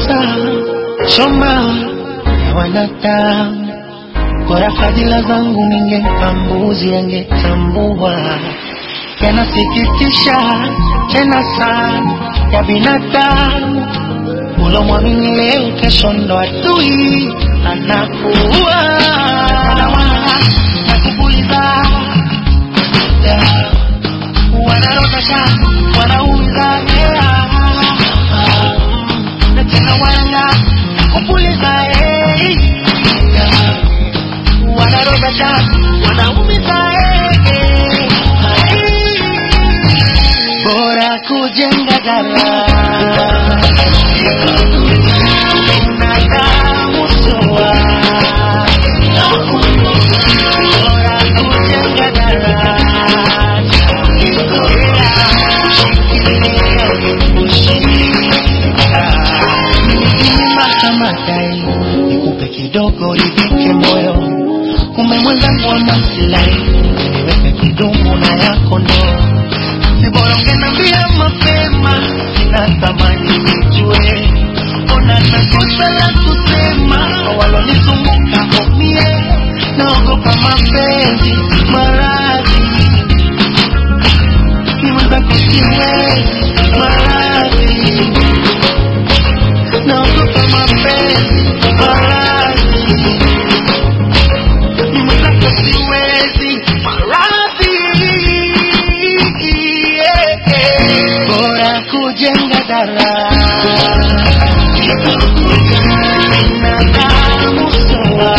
Choma ya wanadamu, bora fadhila zangu ningempa mbuzi angetambua. Yanasikitisha tena sana ya binadamu, ulomwamini leo kesho ndo adui anakuwa. Nakupuliza wanarotasha wanauza na tena wana kupuliza wanarotasha wanauza. Bora kujenga daraja nikupe kidogo ridhike moyo, kumbe mwenzangu wa maslahi niweke kidumu na yako ndo. Si bora ungeniambia mapema, sina thamani nijue. Ona nakosa la kusema, walonizunguka homie, naogopa mapenzi maradhi, ni mwenzako siwezi maradhi, naogopa mapenzi maradhi, ni mwenzako siwezi maradhi. Bora kujenga daraja binadamu sawa,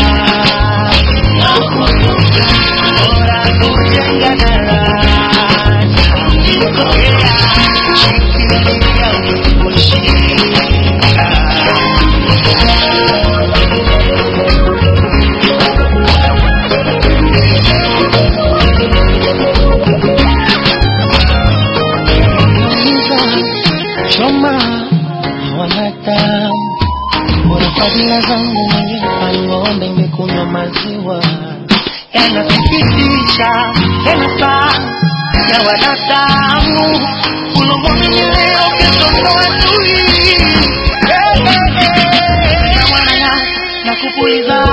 bora kujenga daraja shikilia uliposhika. Choma wanadamu, bora fadhila zangu ningempa ng'ombe imekunywa maziwa. Yanasikitisha tena sana ya wanadamu, ulomwamini leo kesho ndo adui. Nakupuliza